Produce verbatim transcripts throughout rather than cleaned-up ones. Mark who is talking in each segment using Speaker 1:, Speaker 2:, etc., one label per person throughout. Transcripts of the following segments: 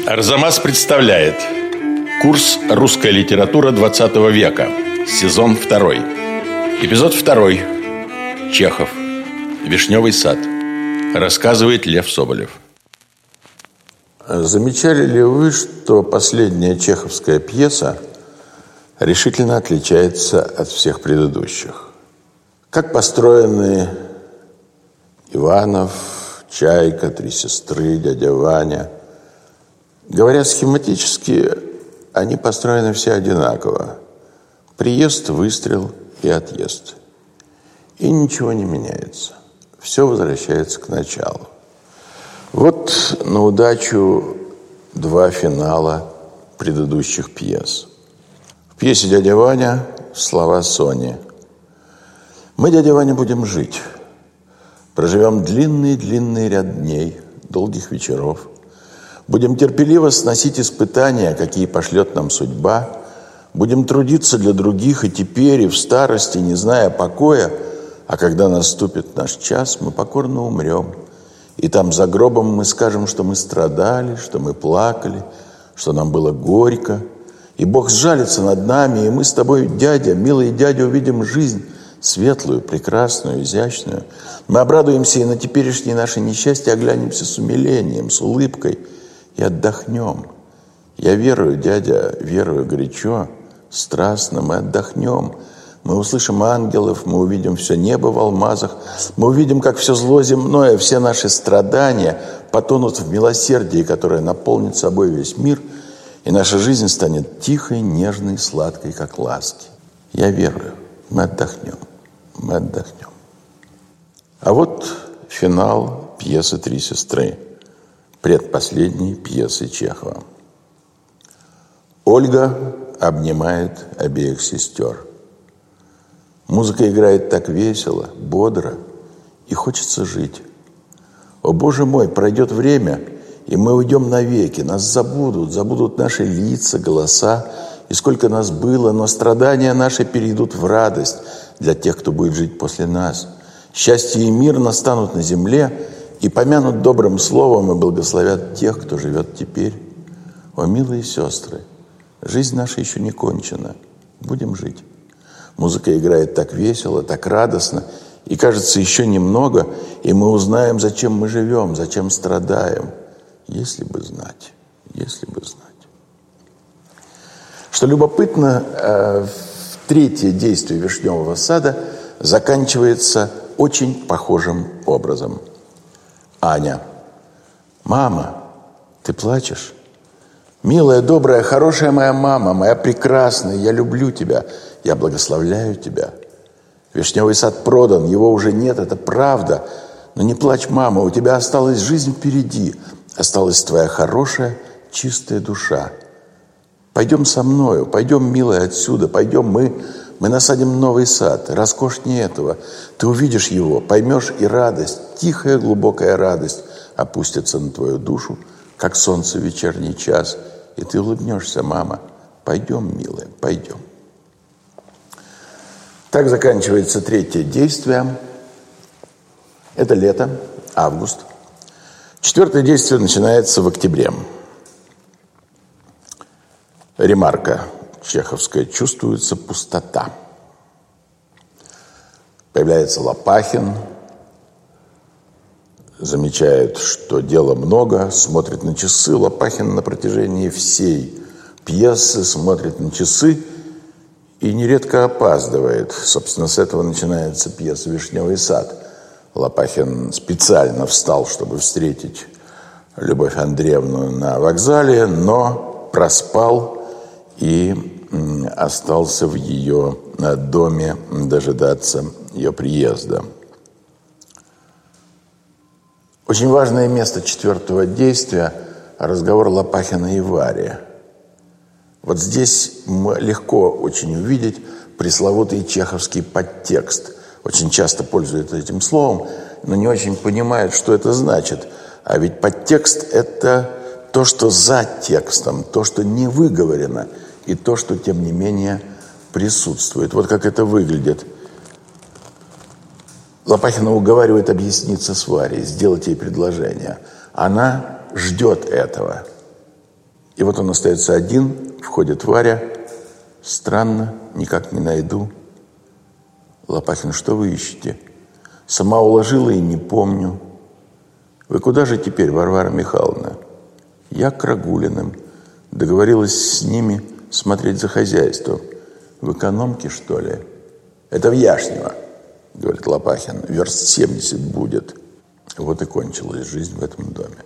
Speaker 1: Арзамас представляет курс «Русская литература двадцатого века», сезон второй. Эпизод второй. Чехов. «Вишневый сад». Рассказывает Лев Соболев.
Speaker 2: Замечали ли вы, что последняя чеховская пьеса решительно отличается от всех предыдущих? Как построены Иванов, Чайка, Три сестры, дядя Ваня. Говоря схематически, они построены все одинаково. Приезд, выстрел и отъезд. И ничего не меняется. Все возвращается к началу. Вот на удачу два финала предыдущих пьес. В пьесе «Дядя Ваня» слова Сони. «Мы, дядя Ваня, будем жить. Проживем длинный-длинный ряд дней, долгих вечеров. Будем терпеливо сносить испытания, какие пошлет нам судьба. Будем трудиться для других и теперь, и в старости, не зная покоя. А когда наступит наш час, мы покорно умрем. И там за гробом мы скажем, что мы страдали, что мы плакали, что нам было горько. И Бог сжалится над нами, и мы с тобой, дядя, милый дядя, увидим жизнь светлую, прекрасную, изящную. Мы обрадуемся и на теперешние наши несчастья оглянемся с умилением, с улыбкой и отдохнем. Я верую, дядя, верую горячо, страстно, мы отдохнем. Мы услышим ангелов, мы увидим все небо в алмазах, мы увидим, как все зло земное, все наши страдания потонут в милосердии, которое наполнит собой весь мир, и наша жизнь станет тихой, нежной, сладкой, как ласки. Я верую, мы отдохнем, мы отдохнем. А вот финал пьесы «Три сестры», предпоследней пьесы Чехова. Ольга обнимает обеих сестер. Музыка играет так весело, бодро, и хочется жить. О, Боже мой, пройдет время, и мы уйдем навеки. Нас забудут, забудут наши лица, голоса, и сколько нас было, но страдания наши перейдут в радость для тех, кто будет жить после нас. Счастье и мир настанут на земле и помянут добрым словом и благословят тех, кто живет теперь. О, милые сестры, жизнь наша еще не кончена. Будем жить. Музыка играет так весело, так радостно, и кажется, еще немного, и мы узнаем, зачем мы живем, зачем страдаем. Если бы знать, если бы знать. Что любопытно, третье действие «Вишневого сада» заканчивается очень похожим образом. Аня. «Мама, ты плачешь? Милая, добрая, хорошая моя мама, моя прекрасная, я люблю тебя, я благословляю тебя. Вишневый сад продан, его уже нет, это правда. Но не плачь, мама, у тебя осталась жизнь впереди, осталась твоя хорошая, чистая душа. Пойдем со мною, пойдем, милая, отсюда, пойдем мы, мы насадим новый сад, роскошнее этого. Ты увидишь его, поймешь, и радость, тихая, глубокая радость опустится на твою душу, как солнце в вечерний час, и ты улыбнешься, мама. Пойдем, милая, пойдем». Так заканчивается третье действие. Это лето, август. Четвертое действие начинается в октябре. Ремарка чеховская. Чувствуется пустота. Появляется Лопахин. Замечает, что дела много. Смотрит на часы. Лопахин на протяжении всей пьесы смотрит на часы и нередко опаздывает. Собственно, с этого начинается пьеса «Вишневый сад». Лопахин специально встал, чтобы встретить Любовь Андреевну на вокзале, но проспал и остался в ее доме дожидаться ее приезда. Очень важное место четвертого действия – разговор Лопахина и Вари. Вот здесь легко очень увидеть пресловутый чеховский подтекст. Очень часто пользуются этим словом, но не очень понимают, что это значит. А ведь подтекст – это то, что за текстом, то, что не выговорено, и то, что, тем не менее, присутствует. Вот как это выглядит. Лопахина уговаривает объясниться с Варей, сделать ей предложение. Она ждет этого. И вот он остается один, входит Варя. Странно, никак не найду. Лопахин, что вы ищете? Сама уложила и не помню. Вы куда же теперь, Варвара Михайловна? Я к Рагулиным. Договорилась с ними смотреть за хозяйством. В экономке, что ли? Это в Яшнево, говорит Лопахин. Верст семьдесят будет. Вот и кончилась жизнь в этом доме.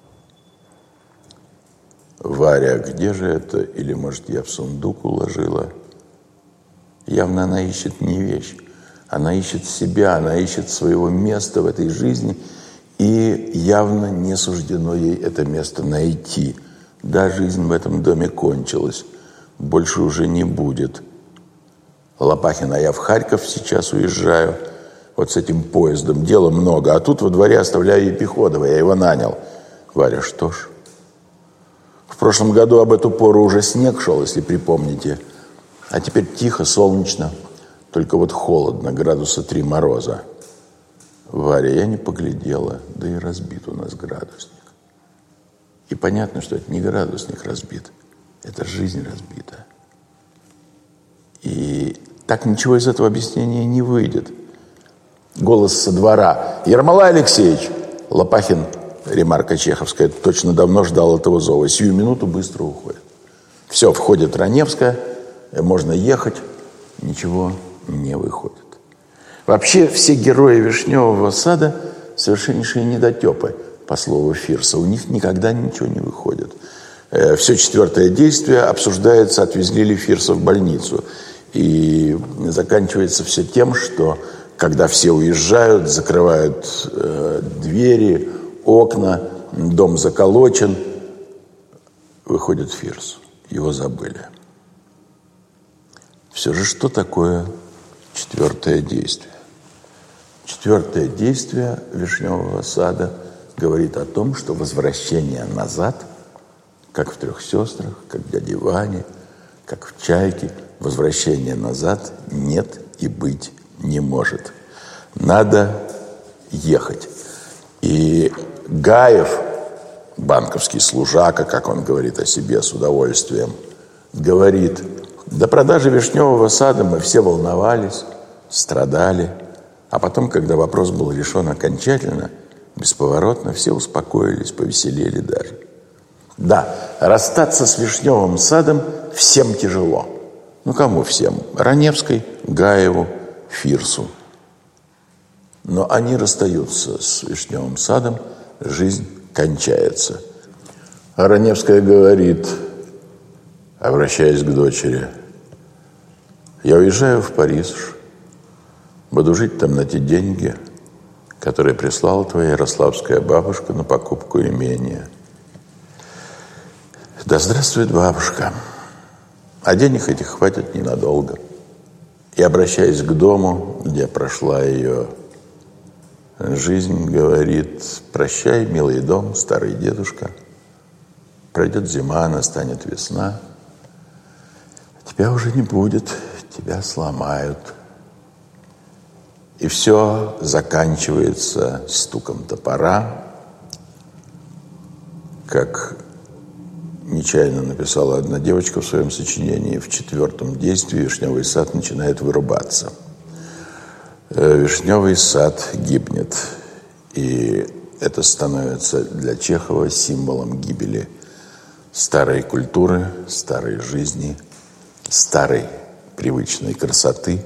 Speaker 2: Варя, где же это? Или, может, я в сундук уложила? Явно она ищет не вещь. Она ищет себя, она ищет своего места в этой жизни. И явно не суждено ей это место найти. Да, жизнь в этом доме кончилась. Больше уже не будет. Лопахин, а я в Харьков сейчас уезжаю. Вот с этим поездом. Дела много. А тут во дворе оставляю Епиходова. Я его нанял. Варя, что ж. В прошлом году об эту пору уже снег шел, если припомните. А теперь тихо, солнечно. Только вот холодно, градуса три мороза. Варя, я не поглядела. Да и разбит у нас градусник. И понятно, что это не градусник разбит. Это жизнь разбита. И так ничего из этого объяснения не выйдет. Голос со двора. Ермолай Алексеевич! Лопахин, ремарка чеховская, точно давно ждал этого зова. Сию минуту быстро уходит. Все, входит Раневская. Можно ехать. Ничего не выходит. Вообще все герои Вишневого сада совершеннейшие недотепы, по слову Фирса. У них никогда ничего не выходит. Все четвертое действие обсуждается, отвезли ли Фирса в больницу. И заканчивается все тем, что когда все уезжают, закрывают э, двери, окна, дом заколочен, выходит Фирс. Его забыли. Все же что такое четвертое действие? Четвертое действие Вишневого сада говорит о том, что возвращение назад, как в «Трех сестрах», как в «Дяде Ване», как в «Чайке», возвращения назад нет и быть не может. Надо ехать. И Гаев, банковский служака, как он говорит о себе с удовольствием, говорит: до продажи Вишневого сада мы все волновались, страдали. А потом, когда вопрос был решен окончательно, бесповоротно, все успокоились, повеселели даже. Да, расстаться с Вишневым садом всем тяжело. Ну, кому всем? Раневской, Гаеву, Фирсу. Но они расстаются с Вишневым садом, жизнь кончается. А Раневская говорит, обращаясь к дочери: я уезжаю в Париж, буду жить там на те деньги, которые прислала твоя ярославская бабушка на покупку имения. Да здравствует бабушка. А денег этих хватит ненадолго. И, обращаясь к дому, где прошла ее жизнь, говорит: прощай, милый дом, старый дедушка. Пройдет зима, настанет весна. Тебя уже не будет, тебя сломают. И все заканчивается стуком топора, как нечаянно написала одна девочка в своем сочинении. В четвертом действии Вишневый сад начинает вырубаться. Вишневый сад гибнет. И это становится для Чехова символом гибели старой культуры, старой жизни, старой привычной красоты.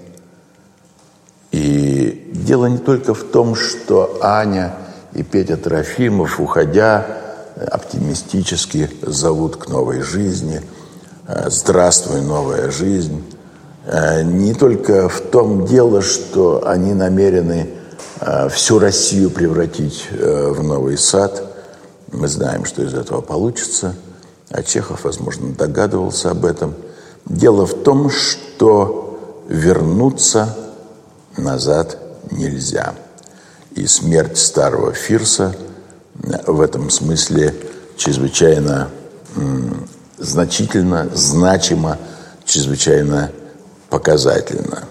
Speaker 2: И дело не только в том, что Аня и Петя Трофимов, уходя, оптимистически зовут к новой жизни. Здравствуй, новая жизнь. Не только в том дело, что они намерены всю Россию превратить в новый сад. Мы знаем, что из этого получится. А Чехов, возможно, догадывался об этом. Дело в том, что вернуться назад нельзя. И смерть старого Фирса в этом смысле чрезвычайно м, значительно, значимо, чрезвычайно показательно.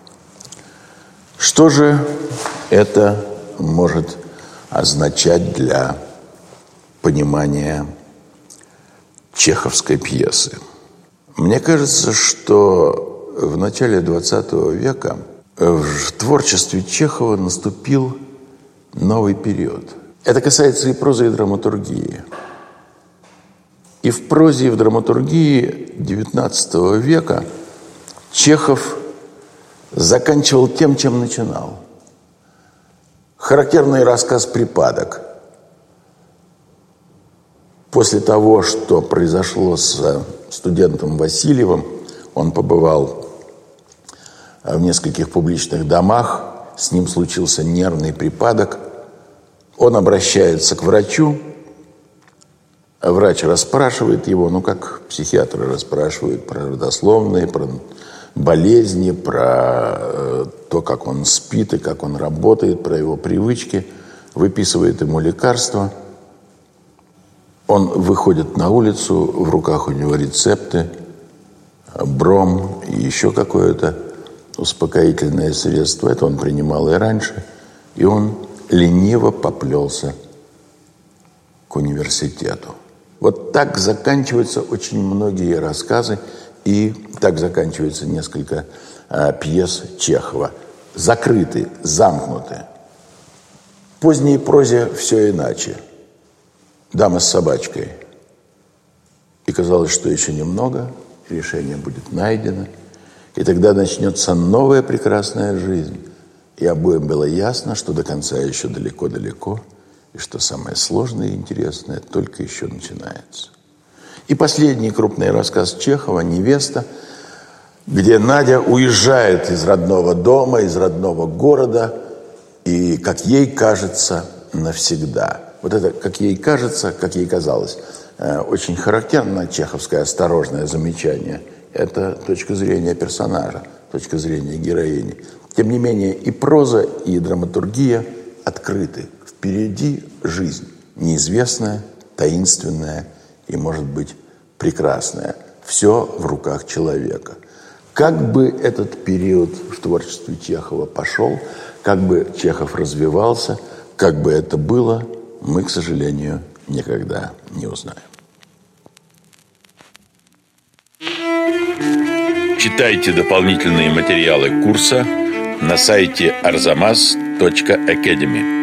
Speaker 2: Что же это может означать для понимания чеховской пьесы. Мне кажется, что в начале двадцатого века в творчестве Чехова наступил новый период. Это касается и прозы, и драматургии. И в прозе, и в драматургии девятнадцатого века Чехов заканчивал тем, чем начинал. Характерный рассказ «Припадок». После того, что произошло с студентом Васильевым, он побывал в нескольких публичных домах, с ним случился нервный припадок. Он обращается к врачу, а врач расспрашивает его, ну, как психиатры расспрашивают про родословные, про болезни, про то, как он спит и как он работает, про его привычки, выписывает ему лекарства. Он выходит на улицу, в руках у него рецепты, бром и еще какое-то успокоительное средство. Это он принимал и раньше. И он лениво поплелся к университету. Вот так заканчиваются очень многие рассказы, и так заканчивается несколько а, пьес Чехова. Закрыты, замкнуты. В поздней прозе все иначе. «Дама с собачкой». И казалось, что еще немного, решение будет найдено, и тогда начнется новая прекрасная жизнь. И обоим было ясно, что до конца еще далеко-далеко, и что самое сложное и интересное только еще начинается. И последний крупный рассказ Чехова «Невеста», где Надя уезжает из родного дома, из родного города, и, как ей кажется, навсегда. Вот это, как ей кажется, как ей казалось, очень характерно чеховское осторожное замечание. Это точка зрения персонажа, точка зрения героини. Тем не менее, и проза, и драматургия открыты. Впереди жизнь неизвестная, таинственная и, может быть, прекрасная. Все в руках человека. Как бы этот период в творчестве Чехова пошел, как бы Чехов развивался, как бы это было, мы, к сожалению, никогда не узнаем.
Speaker 1: Читайте дополнительные материалы курса на сайте арзамас точка академи.